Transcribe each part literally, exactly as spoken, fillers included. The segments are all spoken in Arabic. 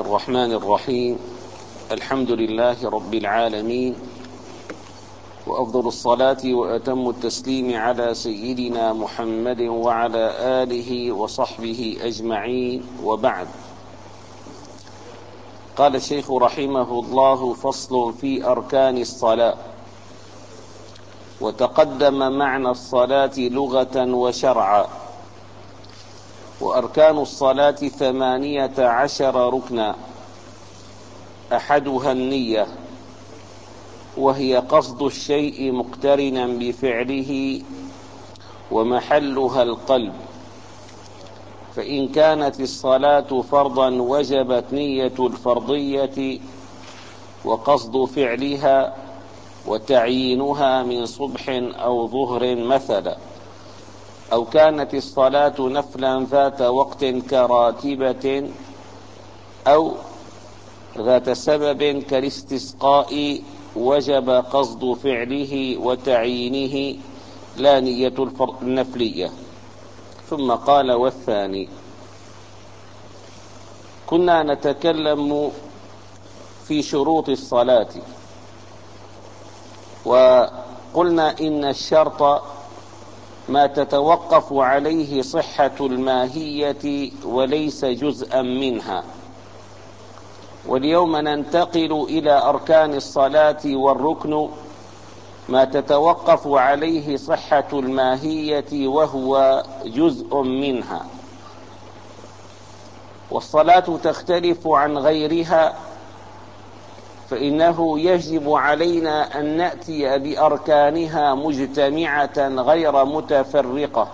الرحمن الرحيم. الحمد لله رب العالمين، وأفضل الصلاة وأتم التسليم على سيدنا محمد وعلى آله وصحبه أجمعين، وبعد. قال الشيخ رحمه الله: فصل في أركان الصلاة. وتقدم معنى الصلاة لغة وشرعا. وأركان الصلاة ثمانية عشر ركنا، أحدها النية، وهي قصد الشيء مقترنا بفعله، ومحلها القلب. فإن كانت الصلاة فرضا وجبت نية الفرضية وقصد فعلها وتعيينها من صبح أو ظهر مثلا، أو كانت الصلاة نفلا ذات وقت كراتبة أو ذات سبب كالاستسقاء، وجب قصد فعله وتعيينه لا نية النفلية. ثم قال: والثاني. كنا نتكلم في شروط الصلاة، وقلنا إن الشرط ما تتوقف عليه صحة الماهية وليس جزءا منها. واليوم ننتقل إلى أركان الصلاة، والركن ما تتوقف عليه صحة الماهية وهو جزء منها. والصلاة تختلف عن غيرها، فإنه يجب علينا أن نأتي بأركانها مجتمعة غير متفرقة.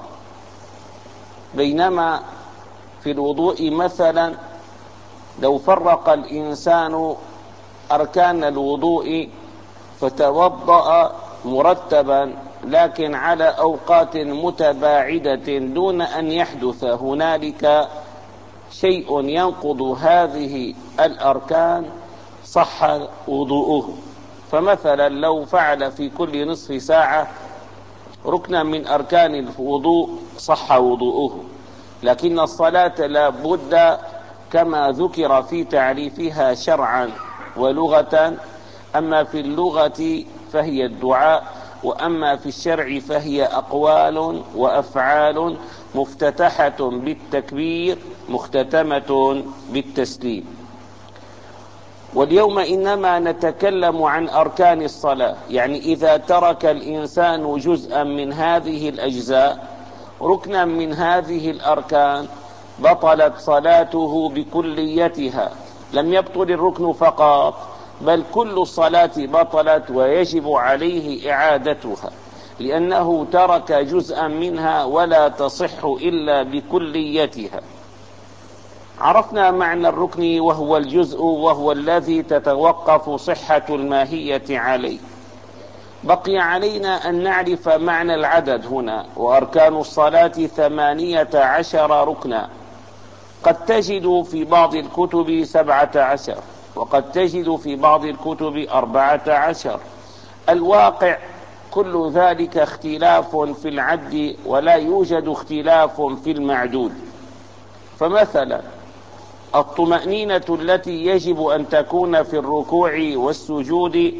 بينما في الوضوء مثلا لو فرق الإنسان أركان الوضوء فتوضأ مرتبا لكن على أوقات متباعدة دون أن يحدث هنالك شيء ينقض هذه الأركان، صح وضوءه. فمثلا لو فعل في كل نصف ساعة ركنا من أركان الوضوء صح وضوءه. لكن الصلاة لا بد كما ذكر في تعريفها شرعا ولغة. أما في اللغة فهي الدعاء، وأما في الشرع فهي أقوال وأفعال مفتتحة بالتكبير مختتمة بالتسليم. واليوم إنما نتكلم عن أركان الصلاة، يعني إذا ترك الإنسان جزءا من هذه الأجزاء، ركنا من هذه الأركان، بطلت صلاته بكليتها. لم يبطل الركن فقط، بل كل الصلاة بطلت ويجب عليه إعادتها، لأنه ترك جزءا منها ولا تصح إلا بكليتها. عرفنا معنى الركن، وهو الجزء، وهو الذي تتوقف صحة الماهية عليه. بقي علينا أن نعرف معنى العدد هنا. وأركان الصلاة ثمانية عشر ركنا، قد تجد في بعض الكتب سبعة عشر، وقد تجد في بعض الكتب أربعة عشر. الواقع كل ذلك اختلاف في العد، ولا يوجد اختلاف في المعدود. فمثلا الطمأنينة التي يجب أن تكون في الركوع والسجود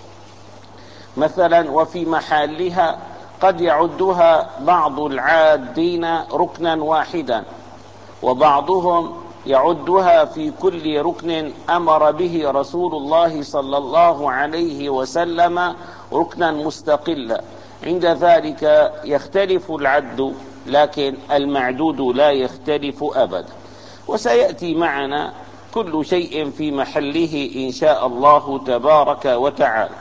مثلا وفي محلها، قد يعدها بعض العادين ركنا واحدا، وبعضهم يعدها في كل ركن أمر به رسول الله صلى الله عليه وسلم ركنا مستقلا. عند ذلك يختلف العد، لكن المعدود لا يختلف أبدا. وسيأتي معنا كل شيء في محله إن شاء الله تبارك وتعالى.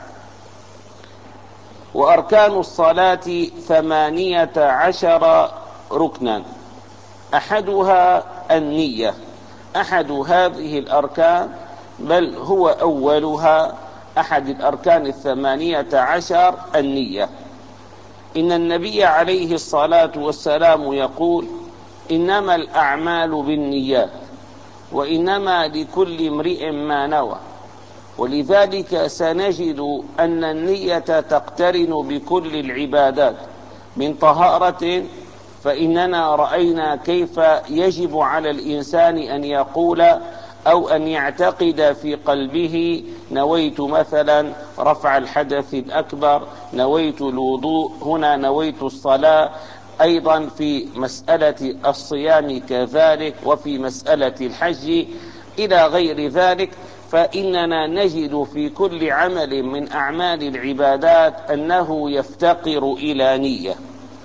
وأركان الصلاة ثمانية عشر ركنا، أحدها النية. أحد هذه الأركان، بل هو أولها، أحد الأركان الثمانية عشر النية. إن النبي عليه الصلاة والسلام يقول: إنما الأعمال بالنيات، وإنما لكل امرئ ما نوى. ولذلك سنجد أن النية تقترن بكل العبادات من طهارة. فإننا رأينا كيف يجب على الإنسان أن يقول: أو أن يعتقد في قلبه نويت مثلا رفع الحدث الأكبر، نويت الوضوء، هنا نويت الصلاة. أيضا في مسألة الصيام كذلك، وفي مسألة الحج إلى غير ذلك. فإننا نجد في كل عمل من أعمال العبادات أنه يفتقر إلى نية.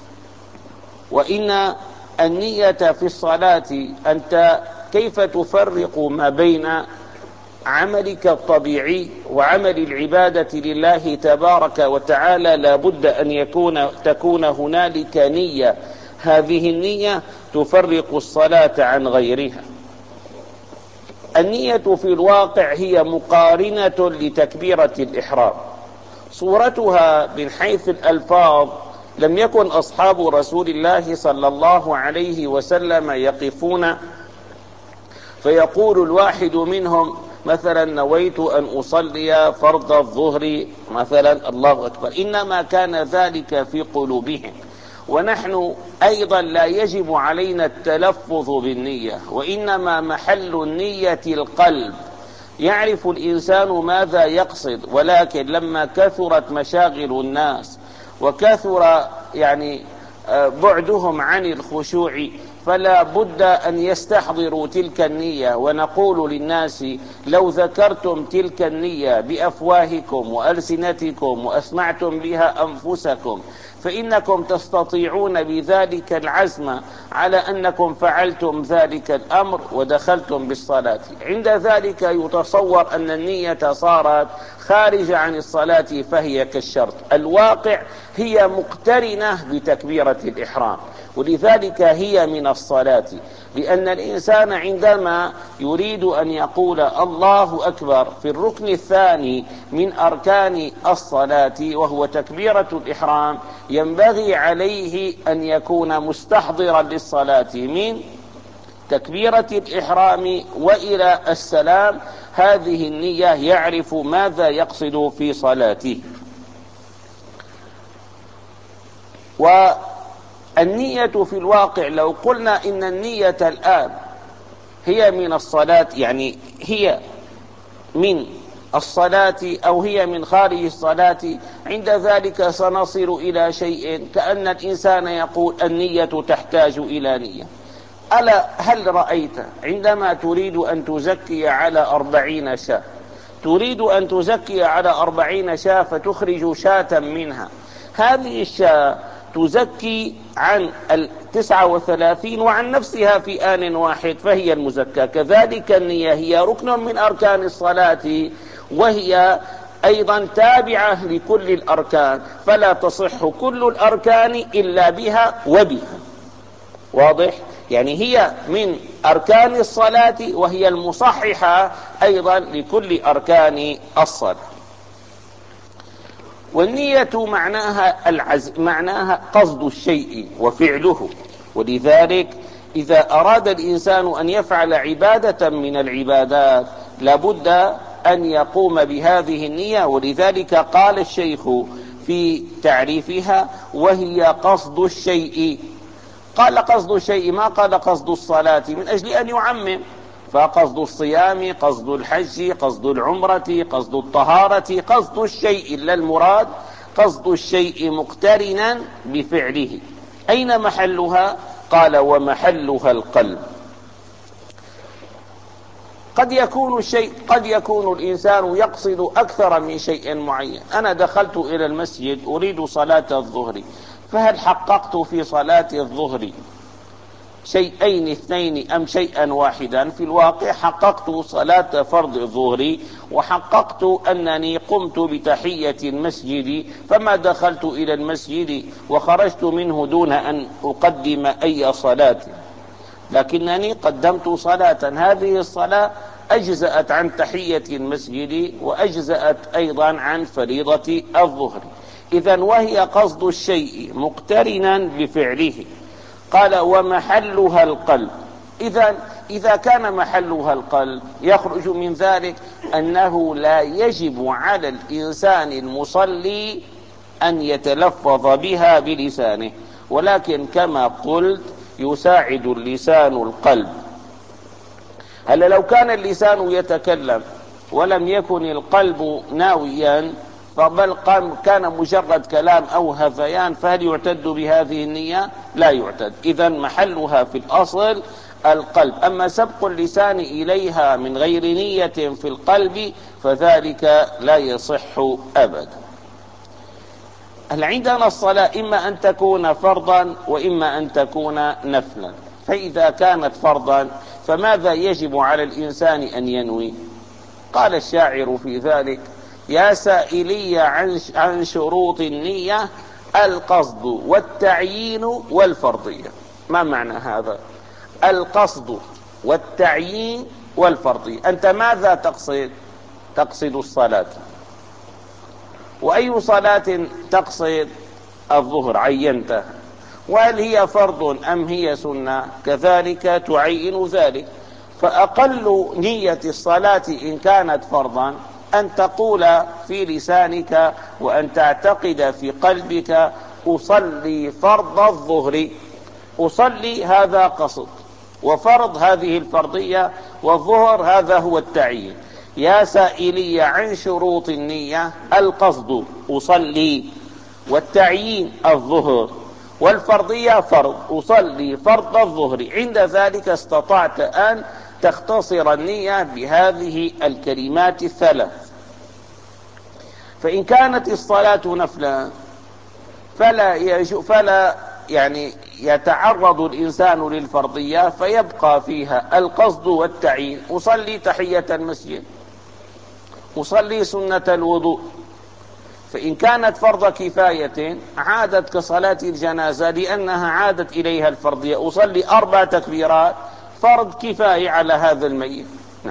وإن النية في الصلاة، أنت كيف تفرق ما بين عملك الطبيعي وعمل العبادة لله تبارك وتعالى؟ لا بد أن يكون تكون هنالك نية، هذه النية تفرق الصلاة عن غيرها. النية في الواقع هي مقارنة لتكبيرة الإحرام. صورتها من حيث الألفاظ، لم يكن أصحاب رسول الله صلى الله عليه وسلم يقفون فيقول الواحد منهم مثلا نويت أن أصلي فرض الظهر مثلا، الله أكبر، إنما كان ذلك في قلوبهم. ونحن أيضا لا يجب علينا التلفظ بالنية، وإنما محل النية القلب. يعرف الإنسان ماذا يقصد، ولكن لما كثرت مشاغل الناس وكثر يعني بعدهم عن الخشوع، فلا بد أن يستحضروا تلك النية. ونقول للناس لو ذكرتم تلك النية بأفواهكم وألسنتكم وأسمعتم بها أنفسكم، فإنكم تستطيعون بذلك العزم على أنكم فعلتم ذلك الأمر ودخلتم بالصلاة. عند ذلك يتصور أن النية صارت خارجة عن الصلاة، فهي كالشرط. الواقع هي مقترنة بتكبيرة الإحرام، ولذلك هي من الصلاة. لأن الإنسان عندما يريد أن يقول الله أكبر في الركن الثاني من أركان الصلاة وهو تكبيرة الإحرام، ينبغي عليه أن يكون مستحضرا للصلاة من تكبيرة الإحرام وإلى السلام. هذه النية يعرف ماذا يقصد في صلاته. والنية في الواقع لو قلنا إن النية الآن هي من الصلاة، يعني هي من الصلاة أو هي من خارج الصلاة، عند ذلك سنصل إلى شيء كأن الإنسان يقول النية تحتاج إلى نية. ألا هل رأيت عندما تريد أن تزكي على أربعين شاة، تريد أن تزكي على أربعين شاة فتخرج شاة منها، هذه الشاة تزكي عن التسعة وثلاثين وعن نفسها في آن واحد، فهي المزكى. كذلك النية هي ركن من أركان الصلاة، وهي أيضا تابعة لكل الأركان، فلا تصح كل الأركان إلا بها وبها. واضح؟ يعني هي من أركان الصلاة، وهي المصححة أيضا لكل أركان الصلاة. والنية معناها العزم، معناها قصد الشيء وفعله. ولذلك إذا أراد الإنسان أن يفعل عبادة من العبادات لابد أن يقوم بهذه النية. ولذلك قال الشيخ في تعريفها وهي قصد الشيء. قال قصد الشيء، ما قال قصد الصلاة، من أجل أن يعمم. فقصد الصيام، قصد الحج، قصد العمرة، قصد الطهارة، قصد الشيء، لا المراد قصد الشيء مقترنا بفعله. أين محلها؟ قال ومحلها القلب. قد يكون الشيء قد يكون الإنسان يقصد أكثر من شيء معين. أنا دخلت إلى المسجد أريد صلاة الظهر، فهل حققت في صلاة الظهر شيئين اثنين أم شيئا واحدا؟ في الواقع حققت صلاة فرض الظهر، وحققت أنني قمت بتحية المسجد، فما دخلت إلى المسجد وخرجت منه دون أن أقدم أي صلاة، لكنني قدمت صلاة. هذه الصلاة أجزأت عن تحية المسجد وأجزأت أيضا عن فريضة الظهر. إذن وهي قصد الشيء مقترنا بفعله. قال ومحلها القلب. إذن إذا كان محلها القلب يخرج من ذلك أنه لا يجب على الإنسان المصلي أن يتلفظ بها بلسانه، ولكن كما قلت يساعد اللسان القلب. هل لو كان اللسان يتكلم ولم يكن القلب ناويا فبل كان مجرد كلام أو هذيان، فهل يعتد بهذه النية؟ لا يعتد. إذن محلها في الأصل القلب. أما سبق اللسان إليها من غير نية في القلب فذلك لا يصح أبدا. هل عندنا الصلاة إما أن تكون فرضا وإما أن تكون نفلا، فإذا كانت فرضا فماذا يجب على الإنسان أن ينوي؟ قال الشاعر في ذلك: يا سائلي عن شروط النية القصد والتعيين والفرضية. ما معنى هذا؟ القصد والتعيين والفرضية، أنت ماذا تقصد؟ تقصد الصلاة. وأي صلاة تقصد؟ الظهر، عينتها. وهل هي فرض أم هي سنة؟ كذلك تعين ذلك. فأقل نية الصلاة إن كانت فرضا أن تقول في لسانك وأن تعتقد في قلبك: أصلي فرض الظهر. أصلي هذا قصد، وفرض هذه الفرضية، والظهر هذا هو التعيين. يا سائلي عن شروط النية القصد أصلي، والتعيين الظهر، والفرضية فرض أصلي فرض الظهر. عند ذلك استطعت أن تختصر النية بهذه الكلمات الثلاث. فإن كانت الصلاة نفلا فلا يجو فلا يعني يتعرض الإنسان للفرضية، فيبقى فيها القصد والتعيين. أصلي تحية المسجد، أصلي سنة الوضوء. فإن كانت فرض كفاية عادت كصلاة الجنازة لأنها عادت إليها الفرضية. أصلي أربع تكبيرات، فرض كفاية على هذا الميت. نعم.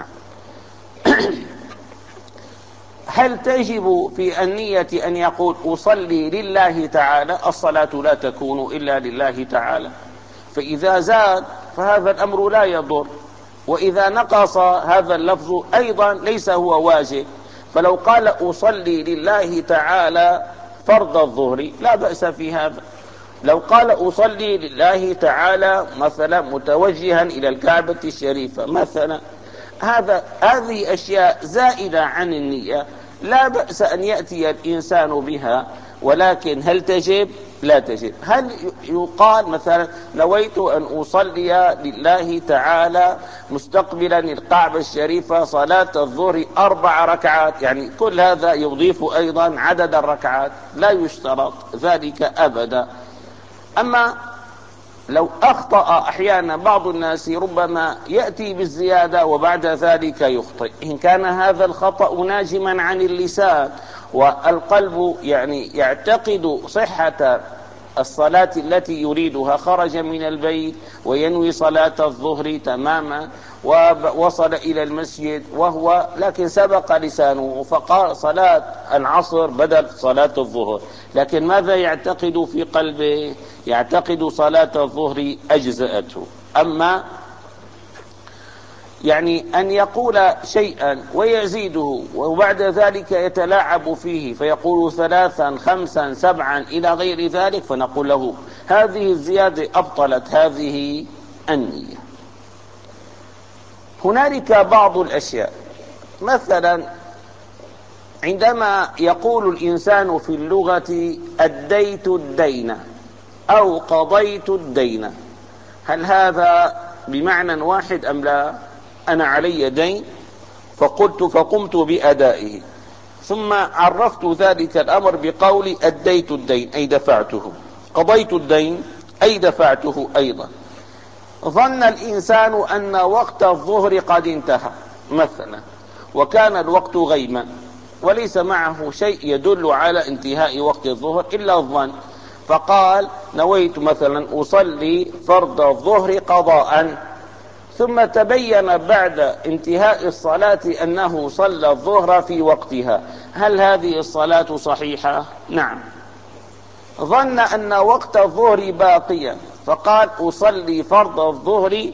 هل تجب في النية أن يقول أصلي لله تعالى؟ الصلاة لا تكون إلا لله تعالى. فإذا زاد فهذا الأمر لا يضر، وإذا نقص هذا اللفظ أيضا ليس هو واجب. فلو قال أصلي لله تعالى فرض الظهر لا بأس في هذا. لو قال أصلي لله تعالى مثلا متوجها إلى الكعبة الشريفة مثلا، هذا هذه أشياء زائدة عن النية لا بأس أن يأتي الإنسان بها، ولكن هل تجب؟ لا تجب. هل يقال مثلا نويت أن أصلي لله تعالى مستقبلا الكعبة الشريفة صلاة الظهر أربع ركعات، يعني كل هذا يضيف أيضا عدد الركعات؟ لا يشترط ذلك أبدا. أما لو أخطأ أحيانا بعض الناس ربما يأتي بالزيادة وبعد ذلك يخطئ، إن كان هذا الخطأ ناجما عن اللسان والقلب يعني يعتقد صحة الصلاة التي يريدها، خرج من البيت وينوي صلاة الظهر تماما ووصل إلى المسجد وهو لكن سبق لسانه فقال صلاة العصر بدل صلاة الظهر، لكن ماذا يعتقد في قلبه؟ يعتقد صلاة الظهر أجزأته. أما يعني أن يقول شيئا ويزيده وبعد ذلك يتلاعب فيه فيقول ثلاثا خمسا سبعا إلى غير ذلك، فنقول له هذه الزيادة أبطلت هذه النية. هنالك بعض الأشياء، مثلا عندما يقول الإنسان في اللغة أديت الدين أو قضيت الدين، هل هذا بمعنى واحد أم لا؟ أنا علي دين فقلت فقمت بأدائه، ثم عرفت ذلك الأمر بقولي أديت الدين أي دفعته، قضيت الدين أي دفعته أيضا. ظن الإنسان أن وقت الظهر قد انتهى مثلا وكان الوقت غيما وليس معه شيء يدل على انتهاء وقت الظهر إلا الظن، فقال نويت مثلا أصلي فرض الظهر قضاء، ثم تبين بعد انتهاء الصلاة أنه صلى الظهر في وقتها، هل هذه الصلاة صحيحة؟ نعم. ظن أن وقت الظهر باقيا فقال أصلي فرض الظهر،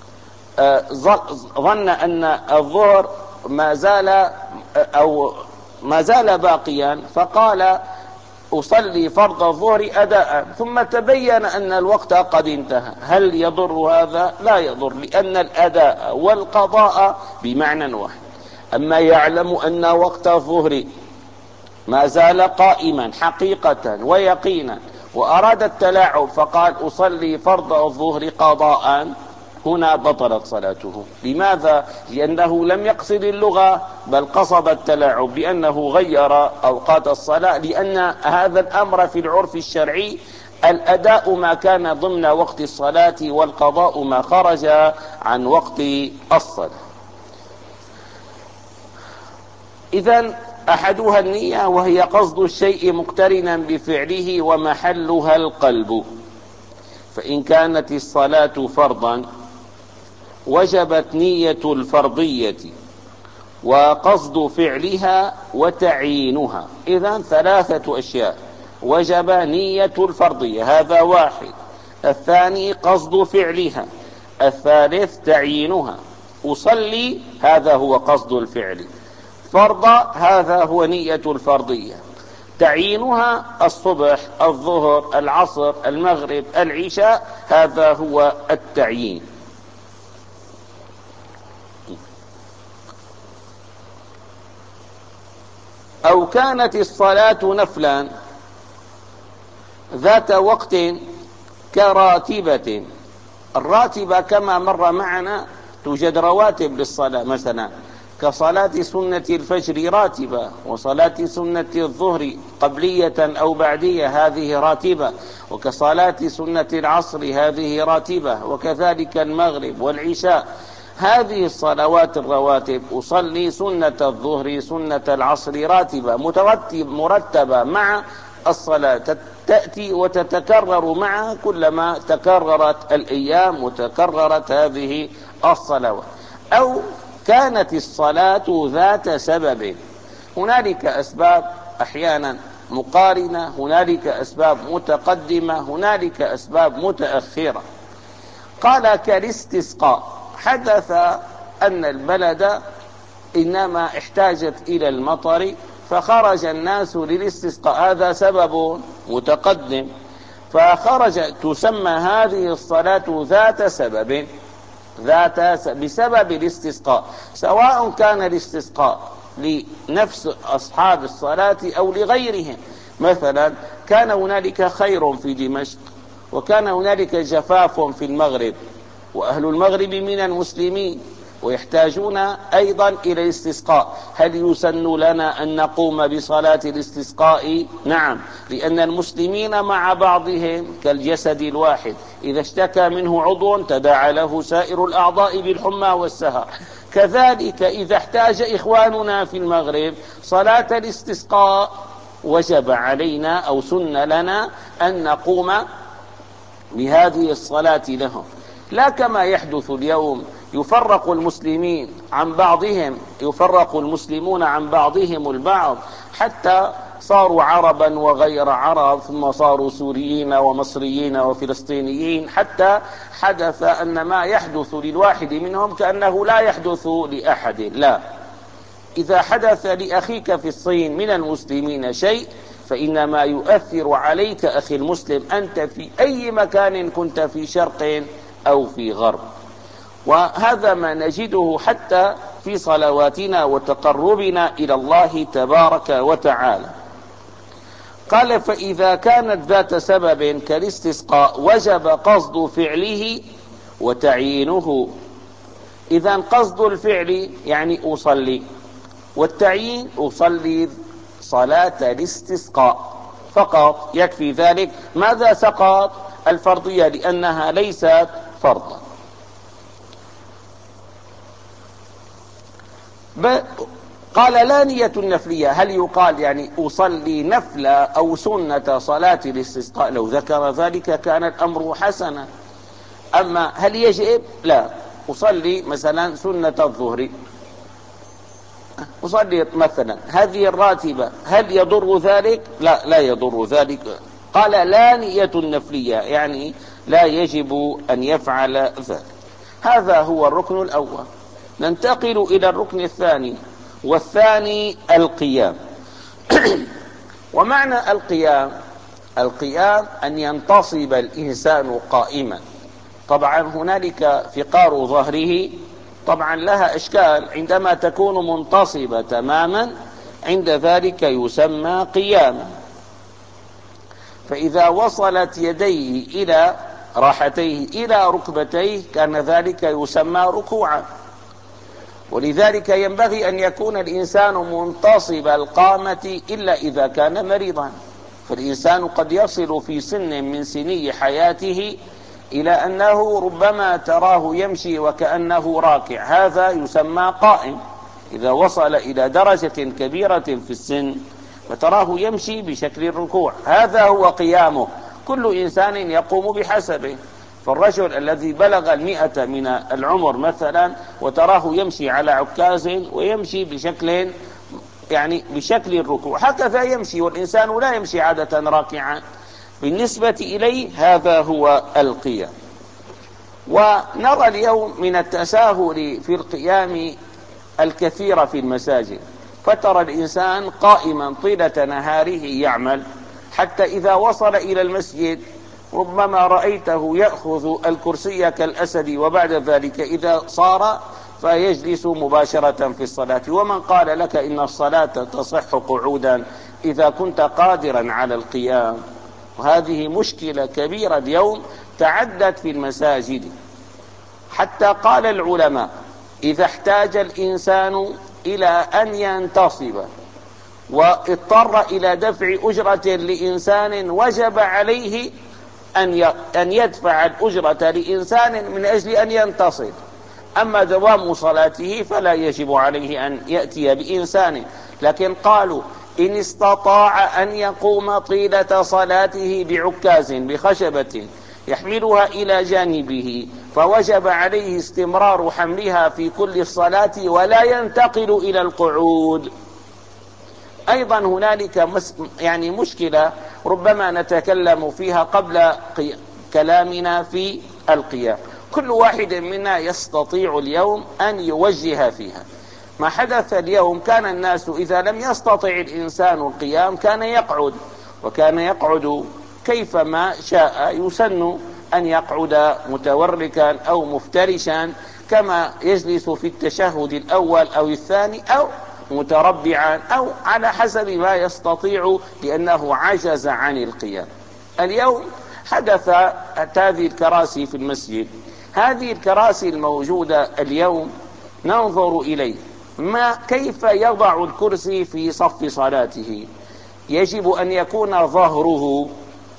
ظن أن الظهر ما زال أو ما زال باقيا فقال أصلي فرض الظهر أداء ثم تبين أن الوقت قد انتهى، هل يضر هذا؟ لا يضر، لأن الأداء والقضاء بمعنى واحد. أما يعلم أن وقت الظهر ما زال قائما حقيقة ويقينا وأراد التلاعب فقال أصلي فرض الظهر قضاء، هنا بطلت صلاته. لماذا؟ لأنه لم يقصد اللغة بل قصد التلاعب، بأنه غير أوقات الصلاة، لأن هذا الأمر في العرف الشرعي الأداء ما كان ضمن وقت الصلاة والقضاء ما خرج عن وقت الصلاة. إذن أحدها النية، وهي قصد الشيء مقترنا بفعله ومحلها القلب. فإن كانت الصلاة فرضا وجبت نية الفرضية وقصد فعلها وتعيينها. إذن ثلاثة أشياء: وجب نية الفرضية، هذا واحد، الثاني قصد فعلها، الثالث تعيينها. أصلي هذا هو قصد الفعل، فرض هذا هو نية الفرضية، تعيينها الصبح الظهر العصر المغرب العشاء، هذا هو التعيين. أو كانت الصلاة نفلا ذات وقت كراتبة. الراتبة كما مر معنا توجد رواتب للصلاة، مثلا كصلاة سنة الفجر راتبة، وصلاة سنة الظهر قبلية أو بعدية هذه راتبة، وكصلاة سنة العصر هذه راتبة، وكذلك المغرب والعشاء. هذه الصلوات الرواتب أصلي سنة الظهر سنة العصر راتبة مترتب مرتبة مع الصلاة، تأتي وتتكرر معها كلما تكررت الأيام وتكررت هذه الصلوات. أو كانت الصلاة ذات سبب، هنالك أسباب أحيانا مقارنة، هنالك أسباب متقدمة، هنالك أسباب متأخرة. قال كالاستسقاء، حدث أن البلد إنما احتاجت إلى المطر فخرج الناس للاستسقاء، هذا سبب متقدم، فخرج. تسمى هذه الصلاة ذات سبب، ذات بسبب الاستسقاء، سواء كان الاستسقاء لنفس أصحاب الصلاة أو لغيرهم. مثلا كان هنالك خير في دمشق، وكان هنالك جفاف في المغرب، وأهل المغرب من المسلمين ويحتاجون أيضا إلى الاستسقاء. هل يسن لنا أن نقوم بصلاة الاستسقاء؟ نعم، لأن المسلمين مع بعضهم كالجسد الواحد، إذا اشتكى منه عضو تداعى له سائر الأعضاء بالحمى والسهر. كذلك إذا احتاج إخواننا في المغرب صلاة الاستسقاء وجب علينا أو سن لنا أن نقوم بهذه الصلاة لهم، لا كما يحدث اليوم يفرق المسلمين عن بعضهم، يفرق المسلمون عن بعضهم البعض حتى صاروا عربا وغير عرب، ثم صاروا سوريين ومصريين وفلسطينيين، حتى حدث أن ما يحدث للواحد منهم كأنه لا يحدث لأحد. لا، إذا حدث لأخيك في الصين من المسلمين شيء فإنما يؤثر عليك أخي المسلم أنت في أي مكان كنت، في شرق أو في غرب. وهذا ما نجده حتى في صلواتنا وتقربنا إلى الله تبارك وتعالى. قال فإذا كانت ذات سبب كالاستسقاء وجب قصد فعله وتعيينه. إذن قصد الفعل يعني أصلي، والتعيين أصلي صلاة الاستسقاء فقط، يكفي ذلك. ماذا سقط؟ الفرضية، لأنها ليست فرضا. قال لا نية النفلية، هل يقال يعني أصلي نفل أو سنة صلاة الاستسقاء؟ لو ذكر ذلك كان الأمر حسنا. أما هل يجب؟ لا، أصلي مثلا سنة الظهر، أصلي مثلا هذه الراتبة، هل يضر ذلك؟ لا، لا يضر ذلك. قال لا نية النفلية يعني لا يجب أن يفعل ذلك. هذا هو الركن الأول. ننتقل إلى الركن الثاني، والثاني القيام. ومعنى القيام، القيام أن ينتصب الإنسان قائما. طبعا هنالك فقار ظهره طبعا لها إشكال، عندما تكون منتصبة تماما عند ذلك يسمى قياما. فإذا وصلت يديه إلى راحتيه إلى ركبتيه كان ذلك يسمى ركوعا. ولذلك ينبغي أن يكون الإنسان منتصب القامة إلا إذا كان مريضا، فالإنسان قد يصل في سن من سني حياته إلى أنه ربما تراه يمشي وكأنه راكع، هذا يسمى قائم. إذا وصل إلى درجة كبيرة في السن فتراه يمشي بشكل الركوع، هذا هو قيامه. كل إنسان يقوم بحسبه، فالرجل الذي بلغ المئة من العمر مثلا وتراه يمشي على عكاز ويمشي بشكل يعني بشكل الركوع، هكذا يمشي، والإنسان لا يمشي عادة راكعا. بالنسبة إليه هذا هو القيام. ونرى اليوم من التساهل في القيام الكثير في المساجد، فترى الإنسان قائما طيلة نهاره يعمل، حتى إذا وصل إلى المسجد ربما رأيته يأخذ الكرسي كالأسد، وبعد ذلك إذا صار فيجلس مباشرة في الصلاة. ومن قال لك إن الصلاة تصح قعودا إذا كنت قادرا على القيام؟ وهذه مشكلة كبيرة اليوم تعدت في المساجد، حتى قال العلماء إذا احتاج الإنسان إلى أن ينتصب واضطر إلى دفع أجرة لإنسان وجب عليه أن يدفع الأجرة لإنسان من أجل أن ينتصب. أما دوام صلاته فلا يجب عليه أن يأتي بإنسان، لكن قالوا إن استطاع أن يقوم طيلة صلاته بعكاز بخشبة يحملها إلى جانبه فوجب عليه استمرار حملها في كل الصلاة ولا ينتقل إلى القعود. أيضا هنالك يعني مشكلة ربما نتكلم فيها قبل كلامنا في القيام. كل واحد منا يستطيع اليوم أن يوجه فيها. ما حدث اليوم كان الناس إذا لم يستطع الإنسان القيام كان يقعد، وكان يقعد كيفما شاء، يسن أن يقعد متوركا أو مفترشا كما يجلس في التشهد الأول أو الثاني، أو متربعا، أو على حسب ما يستطيع لأنه عجز عن القيام. اليوم حدث هذه الكراسي في المسجد، هذه الكراسي الموجودة اليوم ننظر إليه ما كيف يضع الكرسي في صف صلاته. يجب أن يكون ظهره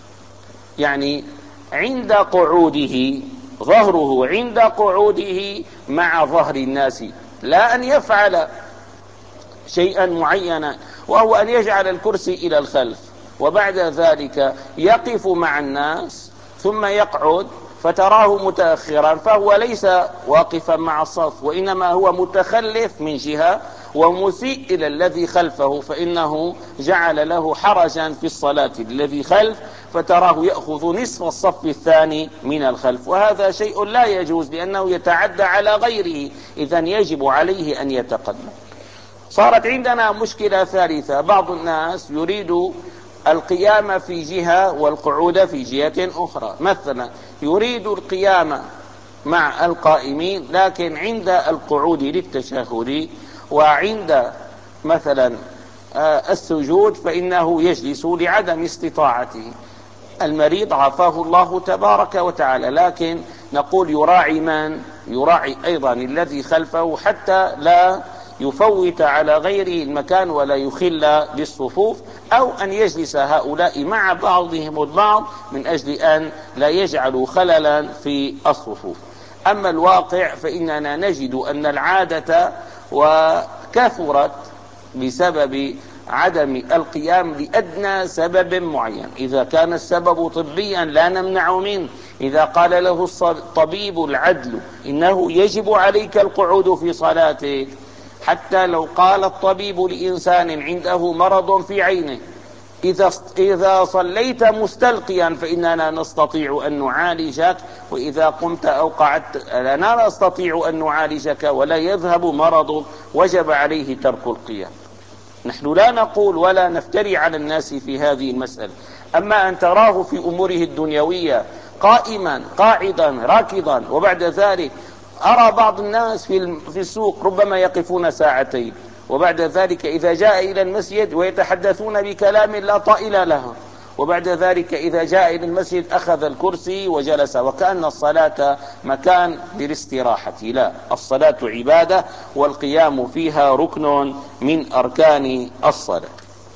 يعني عند قعوده، ظهره عند قعوده مع ظهر الناس، لا أن يفعل شيئا معينا وهو أن يجعل الكرسي إلى الخلف وبعد ذلك يقف مع الناس ثم يقعد فتراه متأخرا، فهو ليس واقفا مع الصف وإنما هو متخلف من جهة ومسيء إلى الذي خلفه، فإنه جعل له حرجا في الصلاة الذي خلف، فتراه يأخذ نصف الصف الثاني من الخلف، وهذا شيء لا يجوز لأنه يتعدى على غيره، إذن يجب عليه أن يتقدم. صارت عندنا مشكلة ثالثة، بعض الناس يريد القيام في جهة والقعود في جهة أخرى، مثلا يريد القيام مع القائمين لكن عند القعود للتشهد وعند مثلا السجود فإنه يجلس لعدم استطاعته. المريض عافاه الله تبارك وتعالى، لكن نقول يراعي من؟ يراعي أيضا الذي خلفه حتى لا يفوت على غيره المكان ولا يخل بالصفوف، أو أن يجلس هؤلاء مع بعضهم البعض من أجل أن لا يجعلوا خللا في الصفوف. أما الواقع فإننا نجد أن العادة وكثرت بسبب عدم القيام لأدنى سبب معين. إذا كان السبب طبيا لا نمنع منه، إذا قال له الطبيب العدل إنه يجب عليك القعود في صلاتك، حتى لو قال الطبيب لإنسان عنده مرض في عينه إذا إذا صليت مستلقيا فإننا نستطيع أن نعالجك، وإذا قمت أو قعدت لا نستطيع أن نعالجك ولا يذهب مرض، وجب عليه ترك القيام. نحن لا نقول ولا نفتري على الناس في هذه المسألة. أما أن تراه في أموره الدنيوية قائما قاعدا راكضا، وبعد ذلك أرى بعض الناس في السوق ربما يقفون ساعتين، وبعد ذلك إذا جاء إلى المسجد ويتحدثون بكلام لا طائل له، وبعد ذلك إذا جاء إلى المسجد أخذ الكرسي وجلس، وكأن الصلاة مكان للاستراحة. لا، الصلاة عبادة والقيام فيها ركن من أركان الصلاة.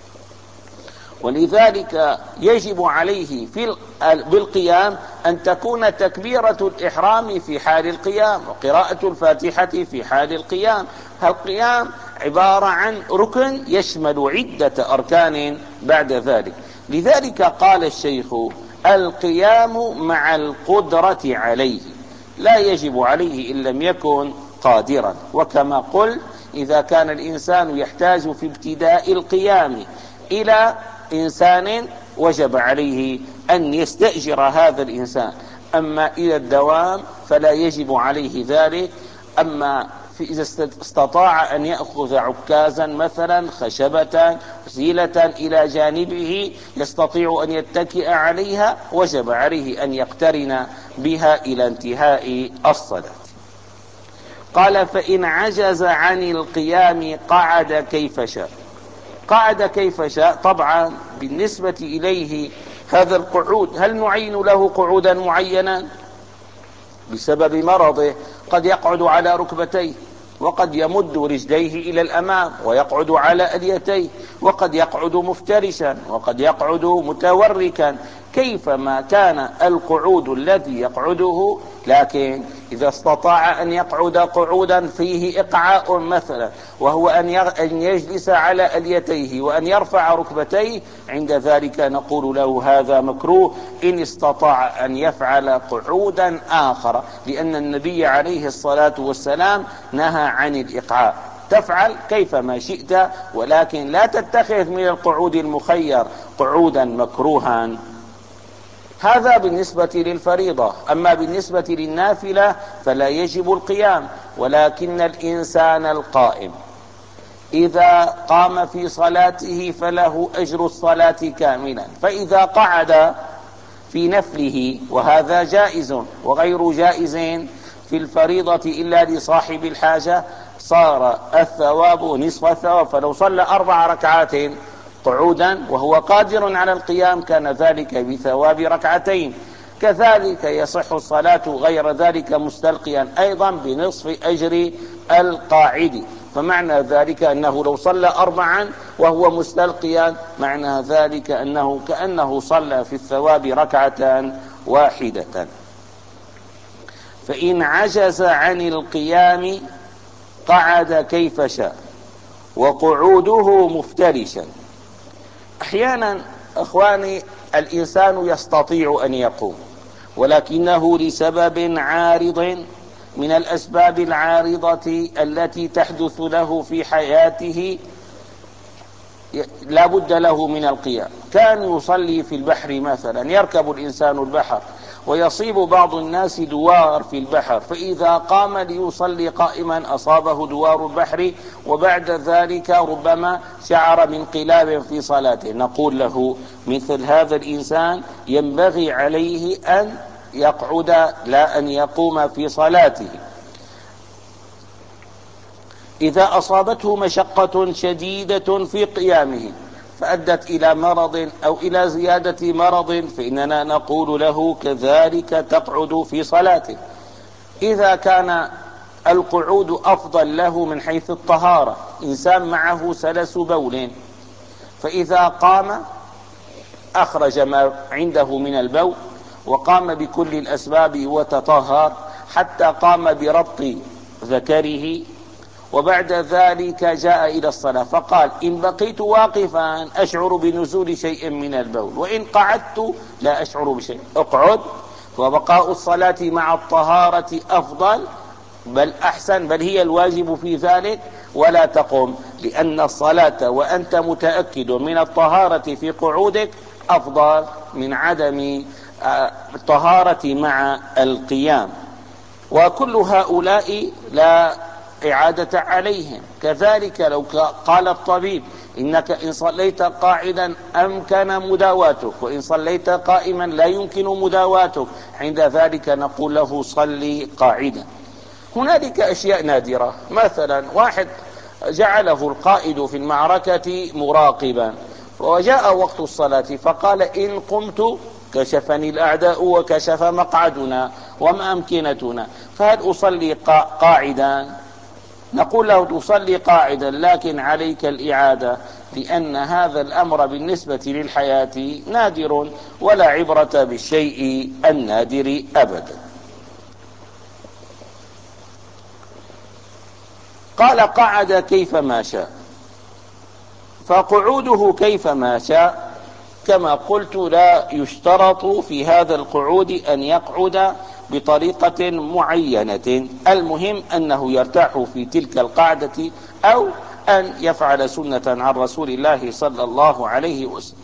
ولذلك يجب عليه في بالقيام أن تكون تكبيرة الإحرام في حال القيام، وقراءة الفاتحة في حال القيام. القيام عبارة عن ركن يشمل عدة أركان بعد ذلك. لذلك قال الشيخ: القيام مع القدرة عليه، لا يجب عليه إن لم يكن قادرا. وكما قل، إذا كان الإنسان يحتاج في ابتداء القيام إلى إنسان وجب عليه أن يستأجر هذا الإنسان، أما إلى الدوام فلا يجب عليه ذلك. أما إذا استطاع أن يأخذ عكازا مثلا، خشبة وسيلة إلى جانبه يستطيع أن يتكئ عليها، وجب عليه أن يقترن بها إلى انتهاء الصلاة. قال: فإن عجز عن القيام قعد كيف شاء. قعد كيف شاء، طبعا بالنسبة إليه هذا القعود، هل نعين له قعودا معينا؟ بسبب مرضه قد يقعد على ركبتيه، وقد يمد رجليه إلى الأمام ويقعد على أليتيه، وقد يقعد مفترشا، وقد يقعد متوركا، كيفما كان القعود الذي يقعده. لكن إذا استطاع أن يقعد قعودا فيه إقعاء مثلا، وهو أن يجلس على أليتيه وأن يرفع ركبتيه، عند ذلك نقول له هذا مكروه إن استطاع أن يفعل قعودا آخر، لأن النبي عليه الصلاة والسلام نهى عن الإقعاء. تفعل كيفما شئت، ولكن لا تتخذ من القعود المخير قعودا مكروها. هذا بالنسبة للفريضة. أما بالنسبة للنافلة فلا يجب القيام، ولكن الإنسان القائم إذا قام في صلاته فله أجر الصلاة كاملا. فإذا قعد في نفله، وهذا جائز وغير جائز في الفريضة إلا لصاحب الحاجة، صار الثواب نصف الثواب. فلو صلى أربع ركعات قعودا وهو قادر على القيام كان ذلك بثواب ركعتين. كذلك يصح الصلاة غير ذلك مستلقيا أيضا بنصف أجر القاعد. فمعنى ذلك أنه لو صلى أربعا وهو مستلقيا، معنى ذلك أنه كأنه صلى في الثواب ركعة واحدة. فإن عجز عن القيام قعد كيف شاء، وقعوده مفترشا. أحيانا أخواني الإنسان يستطيع أن يقوم، ولكنه لسبب عارض من الأسباب العارضة التي تحدث له في حياته لا بد له من القيام. كان يصلي في البحر مثلا، يركب الإنسان البحر ويصيب بعض الناس دوار في البحر، فإذا قام ليصلي قائما أصابه دوار البحر، وبعد ذلك ربما شعر بانقلاب في صلاته. نقول له مثل هذا الإنسان ينبغي عليه أن يقعد لا أن يقوم في صلاته. إذا أصابته مشقة شديدة في قيامه فأدت إلى مرض أو إلى زيادة مرض، فإننا نقول له كذلك تقعد في صلاته. إذا كان القعود أفضل له من حيث الطهارة، إنسان معه سلس بول، فإذا قام أخرج ما عنده من البول وقام بكل الأسباب وتطهر حتى قام بربط ذكره، وبعد ذلك جاء إلى الصلاة فقال: إن بقيت واقفا أشعر بنزول شيء من البول، وإن قعدت لا أشعر بشيء. اقعد، وبقاء الصلاة مع الطهارة أفضل، بل أحسن، بل هي الواجب في ذلك، ولا تقم، لأن الصلاة وأنت متأكد من الطهارة في قعودك أفضل من عدم الطهارة مع القيام. وكل هؤلاء لا إعادة عليهم. كذلك لو قال الطبيب إنك إن صليت قاعدا أمكن مداواتك، وإن صليت قائما لا يمكن مداواتك، عند ذلك نقول له صلي قاعدا. هنالك أشياء نادرة، مثلا واحد جعله القائد في المعركة مراقبا، وجاء وقت الصلاة فقال إن قمت كشفني الأعداء وكشف مقعدنا ومأمكنتنا، فهل أصلي قاعدا؟ نقول له تصلي قاعدا، لكن عليك الإعادة، لأن هذا الأمر بالنسبة للحياة نادر، ولا عبرة بالشيء النادر أبدا. قال قعد كيفما شاء، فقعوده كيفما شاء كما قلت لا يشترط في هذا القعود أن يقعد بطريقة معينة، المهم أنه يرتاح في تلك القعدة، أو أن يفعل سنة عن رسول الله صلى الله عليه وسلم.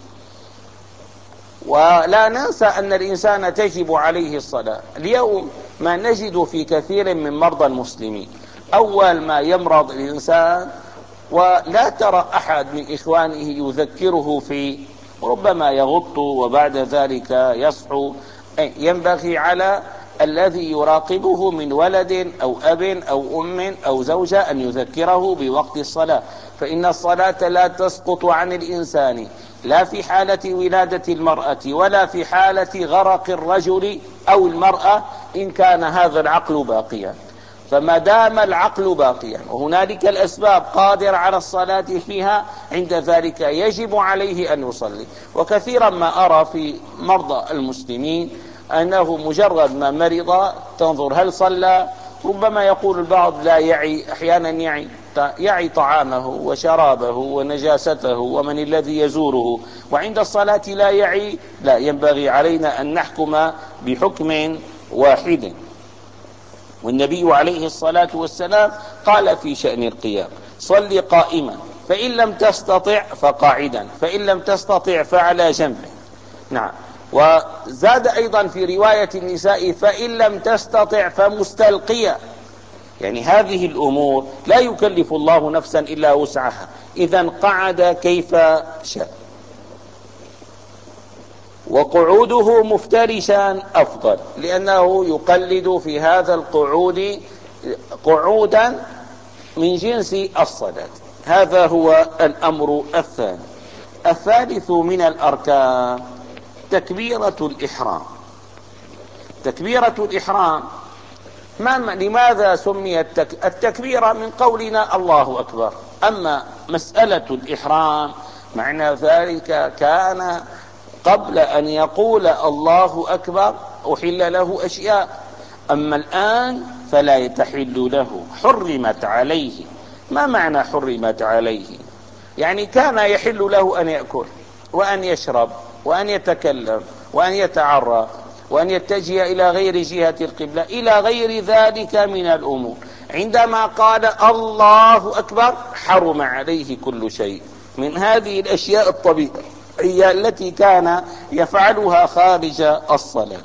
ولا ننسى أن الإنسان تجب عليه الصلاة. اليوم ما نجد في كثير من مرضى المسلمين، أول ما يمرض الإنسان ولا ترى أحد من إخوانه يذكره فيه، ربما يغط وبعد ذلك يصحو. ينبغي على الذي يراقبه من ولد أو أب أو أم أو زوجة أن يذكره بوقت الصلاة، فإن الصلاة لا تسقط عن الإنسان، لا في حالة ولادة المرأة ولا في حالة غرق الرجل أو المرأة، إن كان هذا العقل باقيا. فما دام العقل باقيا وهنالك الأسباب قادر على الصلاة فيها، عند ذلك يجب عليه أن يصلي. وكثيرا ما أرى في مرضى المسلمين أنه مجرد ما مرض تنظر هل صلى، ربما يقول البعض لا يعي، أحيانا يعي يعي طعامه وشرابه ونجاسته ومن الذي يزوره، وعند الصلاة لا يعي. لا، ينبغي علينا أن نحكم بحكم واحد. والنبي عليه الصلاة والسلام قال في شأن القيام صل قائما، فإن لم تستطع فقاعدا، فإن لم تستطع فعلى جنبه. نعم. وزاد أيضا في رواية النساء فإن لم تستطع فمستلقيا، يعني هذه الأمور لا يكلف الله نفسا إلا وسعها، إذن قعد كيف شاء. وقعوده مفترشا أفضل، لأنه يقلد في هذا القعود قعودا من جنس الصلاة. هذا هو الأمر الثاني. الثالث من الأركان تكبيرة الإحرام. تكبيرة الإحرام ما لماذا سميت التكبيرة؟ من قولنا الله أكبر. أما مسألة الإحرام معنى ذلك كان قبل أن يقول الله أكبر أحل له أشياء، أما الآن فلا يتحل له، حرمت عليه. ما معنى حرمت عليه؟ يعني كان يحل له أن يأكل وأن يشرب وأن يتكلم وأن يتعرى وأن يتجه إلى غير جهة القبلة إلى غير ذلك من الأمور. عندما قال الله أكبر حرم عليه كل شيء من هذه الأشياء الطبيعية التي كان يفعلها خارج الصلاة.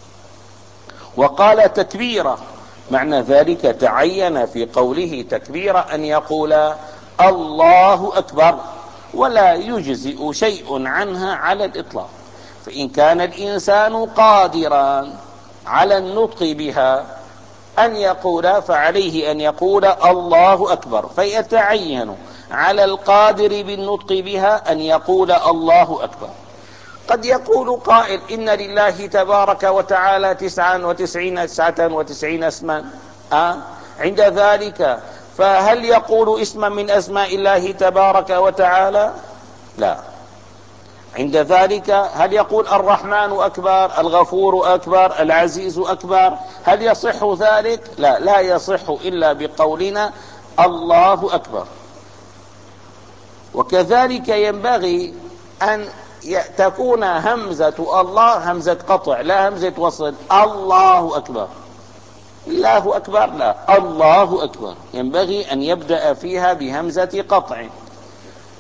وقال تكبيرة، معنى ذلك تعين في قوله تكبيرة أن يقول الله أكبر، ولا يجزئ شيء عنها على الإطلاق. فإن كان الإنسان قادرا على النطق بها أن يقول فعليه أن يقول الله أكبر، فيتعين على القادر بالنطق بها أن يقول الله أكبر. قد يقول قائل إن لله تبارك وتعالى تسعا وتسعين تسعة وتسعين اسما، أه؟ عند ذلك فهل يقول اسما من أسماء الله تبارك وتعالى؟ لا. عند ذلك هل يقول الرحمن أكبر، الغفور أكبر، العزيز أكبر؟ هل يصح ذلك؟ لا، لا يصح إلا بقولنا الله أكبر. وكذلك ينبغي أن تكون همزة الله همزة قطع لا همزة وصل. الله أكبر، الله أكبر لا، الله أكبر، ينبغي أن يبدأ فيها بهمزة قطع.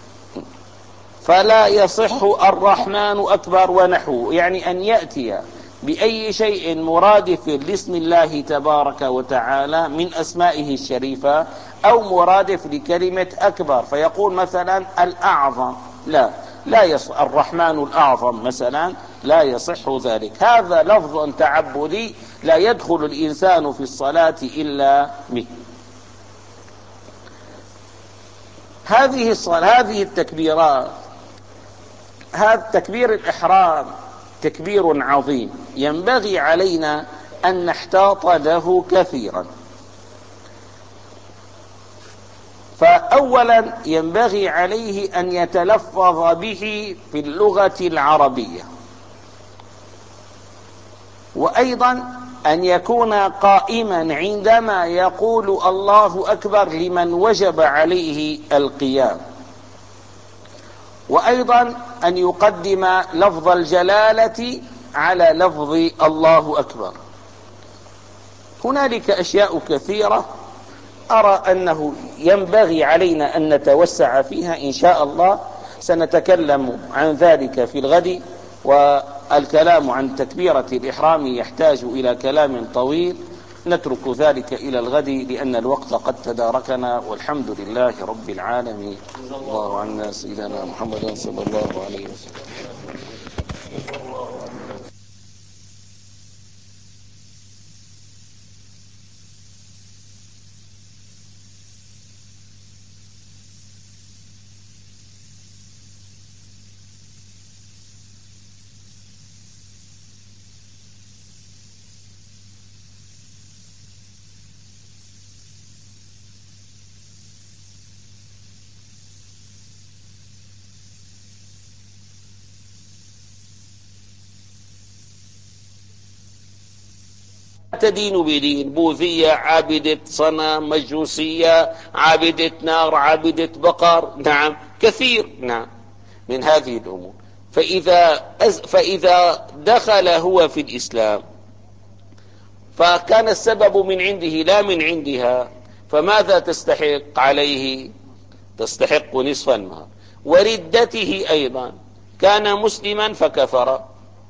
فلا يصح الرحمن أكبر ونحوه، يعني أن يأتي بأي شيء مرادف لاسم الله تبارك وتعالى من أسمائه الشريفة، أو مرادف لكلمة أكبر، فيقول مثلا الأعظم، لا لا يصح الرحمن الأعظم مثلا، لا يصح ذلك. هذا لفظ تعبدي لا يدخل الإنسان في الصلاة إلا به. هذه الصلاة هذه التكبيرات، هذا تكبير الإحرام تكبير عظيم ينبغي علينا أن نحتاط له كثيرا. فأولا ينبغي عليه أن يتلفظ به في اللغة العربية، وأيضا أن يكون قائما عندما يقول الله أكبر لمن وجب عليه القيام، وأيضا أن يقدم لفظ الجلالة على لفظ الله أكبر. هنالك أشياء كثيرة أرى أنه ينبغي علينا أن نتوسع فيها إن شاء الله، سنتكلم عن ذلك في الغد، والكلام عن تكبيرة الإحرام يحتاج إلى كلام طويل، نترك ذلك إلى الغد لأن الوقت قد تداركنا، والحمد لله رب العالمين. الله عنا سيدنا محمد صلى الله عليه وسلم. تدين بدين، بوذية، عابدة صنم، مجوسية، عابدة نار، عابدة بقر، نعم كثير، نعم من هذه الأمور. فإذا فإذا دخل هو في الإسلام فكان السبب من عنده لا من عندها، فماذا تستحق عليه؟ تستحق نصف المهر. وردته أيضا، كان مسلما فكفر.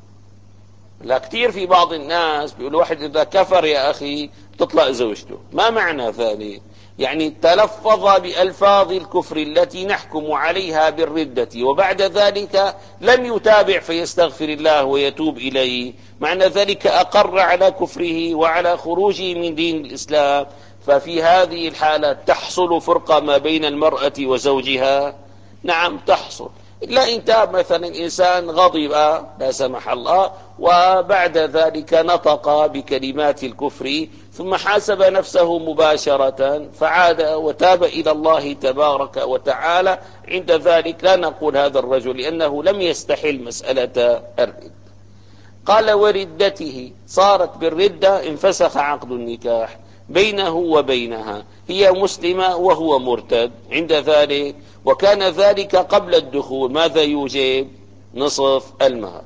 لا، كثير في بعض الناس بيقول واحد إذا كفر يا أخي تطلق زوجته. ما معنى ذلك؟ يعني تلفظ بألفاظ الكفر التي نحكم عليها بالردة، وبعد ذلك لم يتابع فيستغفر الله ويتوب إليه، معنى ذلك أقر على كفره وعلى خروجه من دين الإسلام. ففي هذه الحالة تحصل فرقة ما بين المرأة وزوجها، نعم تحصل. إلا إن تاب مثلا إنسان غضب لا سمح الله وبعد ذلك نطق بكلمات الكفر ثم حاسب نفسه مباشرة فعاد وتاب إلى الله تبارك وتعالى، عند ذلك لا نقول هذا الرجل لأنه لم يستحل مسألة الردة. قال وردته، صارت بالردة انفسخ عقد النكاح بينه وبينها، هي مسلمة وهو مرتد عند ذلك، وكان ذلك قبل الدخول، ماذا يوجب؟ نصف المهر.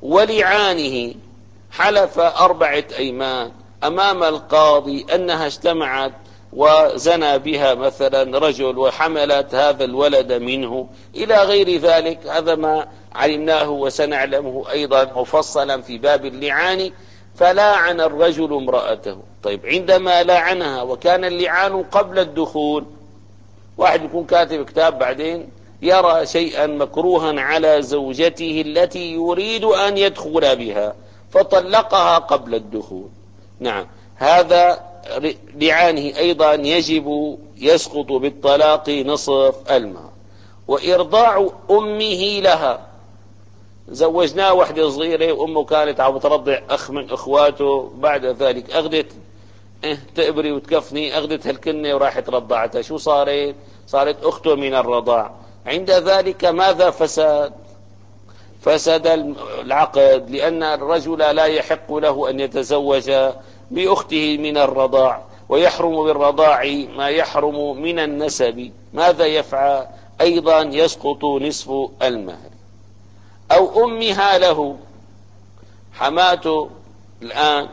ولعانه، حلف أربعة أيمان أمام القاضي أنها اجتمعت وزنى بها مثلا رجل وحملت هذا الولد منه إلى غير ذلك، هذا ما علمناه وسنعلمه أيضا مفصلا في باب اللعان. فلاعن الرجل امرأته. طيب عندما لاعنها وكان اللعان قبل الدخول، واحد يكون كاتب كتاب بعدين يرى شيئا مكروها على زوجته التي يريد أن يدخل بها فطلقها قبل الدخول، نعم هذا لعانه أيضا يجب يسقط بالطلاق نصف المهر. وإرضاع أمه لها، زوجناه واحدة صغيرة وأمه كانت عم ترضع أخ من أخواته، بعد ذلك أخذت اه تقبري وتكفني، أخذت هالكنة وراحت رضعتها، شو صارت؟ صارت أخته من الرضاع. عند ذلك ماذا فسد؟ فسد العقد، لأن الرجل لا يحق له أن يتزوج بأخته من الرضاع، ويحرم بالرضاع ما يحرم من النسب. ماذا يفعل؟ أيضا يسقط نصف المهر. أو أمها له، حماته الآن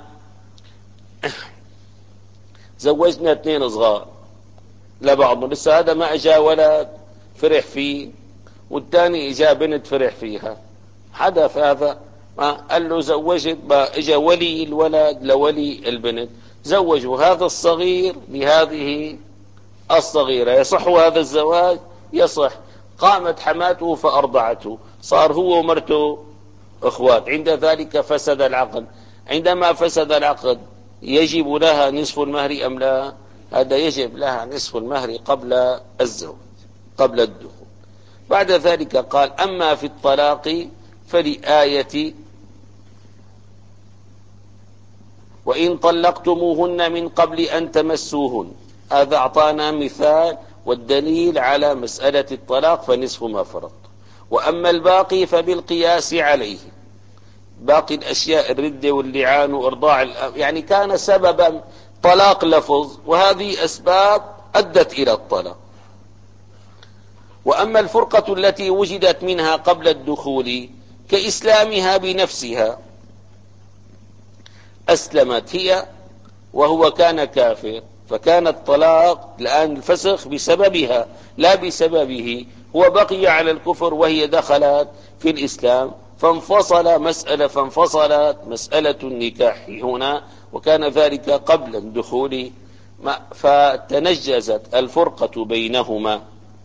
زوجنا اثنين صغار لبعضهم، لسه هذا ما اجا ولد فرح فيه والثاني اجا بنت فرح فيها، حدث هذا قال له زوجت، اجى ولي الولد لولي البنت، زوجوا هذا الصغير بهذه الصغيرة، يصح هذا الزواج؟ يصح. قامت حماته فأرضعته، صار هو ومرته اخوات، عند ذلك فسد العقد. عندما فسد العقد يجب لها نصف المهر ام لا؟ هذا يجب لها نصف المهر قبل الزواج، قبل الدخول. بعد ذلك قال: اما في الطلاق فلآية وإن طلقتموهن من قبل أن تمسوهن. هذا أعطانا مثال والدليل على مسألة الطلاق، فنصف ما فرض. وأما الباقي فبالقياس عليه، باقي الأشياء الردة واللعان وإرضاع، يعني كان سببا طلاق لفظ، وهذه أسباب أدت إلى الطلاق. وأما الفرقة التي وجدت منها قبل الدخول كإسلامها بنفسها، أسلمت هي وهو كان كافر، فكان الطلاق الآن الفسخ بسببها لا بسببه، هو بقي على الكفر وهي دخلت في الإسلام، فانفصل مسألة فانفصلت مسألة النكاح هنا، وكان ذلك قبل الدخول، فتنجزت الفرقة بينهما.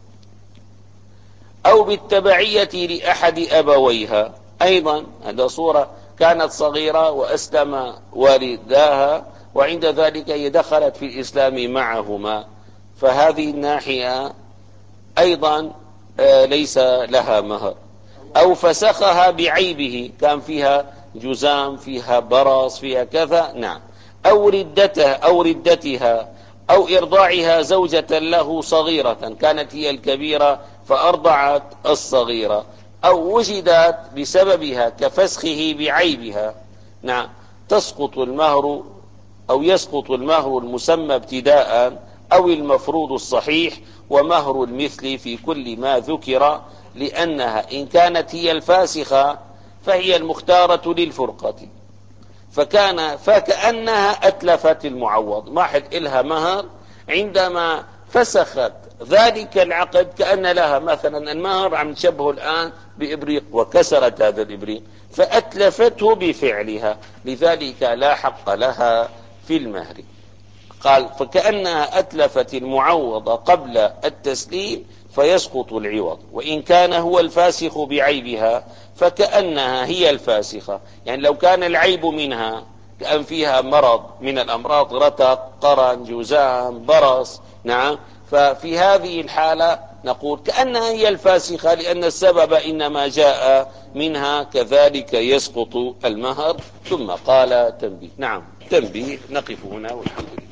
أو بالتبعية لأحد أبويها، أيضا هذا صورة، كانت صغيرة وأسلم والداها، وعند ذلك هي دخلت في الإسلام معهما، فهذه الناحية أيضا ليس لها مهر. أو فسخها بعيبه، كان فيها جزام، فيها برص، فيها كذا، نعم. أو ردتها أو ردتها أو إرضاعها زوجة له صغيرة، كانت هي الكبيرة فأرضعت الصغيرة، أو وجدت بسببها كفسخه بعيبها، نعم، تسقط المهر أو يسقط المهر المسمى ابتداء أو المفروض الصحيح، ومهر المثل في كل ما ذكر، لأنها إن كانت هي الفاسخة فهي المختارة للفرقة، فكان فكأنها أتلفت المعوض، ما حد إلها مهر، عندما فسخت ذلك العقد كأن لها مثلا المهر، عم تشبهه الآن بإبريق وكسرت هذا الإبريق فأتلفته بفعلها، لذلك لا حق لها في المهر. قال: فكأنها أتلفت المعوض قبل التسليم فيسقط العوض، وإن كان هو الفاسخ بعيبها فكأنها هي الفاسخة، يعني لو كان العيب منها كأن فيها مرض من الأمراض، رتق، قرن، جزام، برص، نعم، ففي هذه الحالة نقول كأنها هي الفاسخة، لأن السبب إنما جاء منها، كذلك يسقط المهر. ثم قال: تنبيه. نعم، تنبيه، نقف هنا والحمد لله.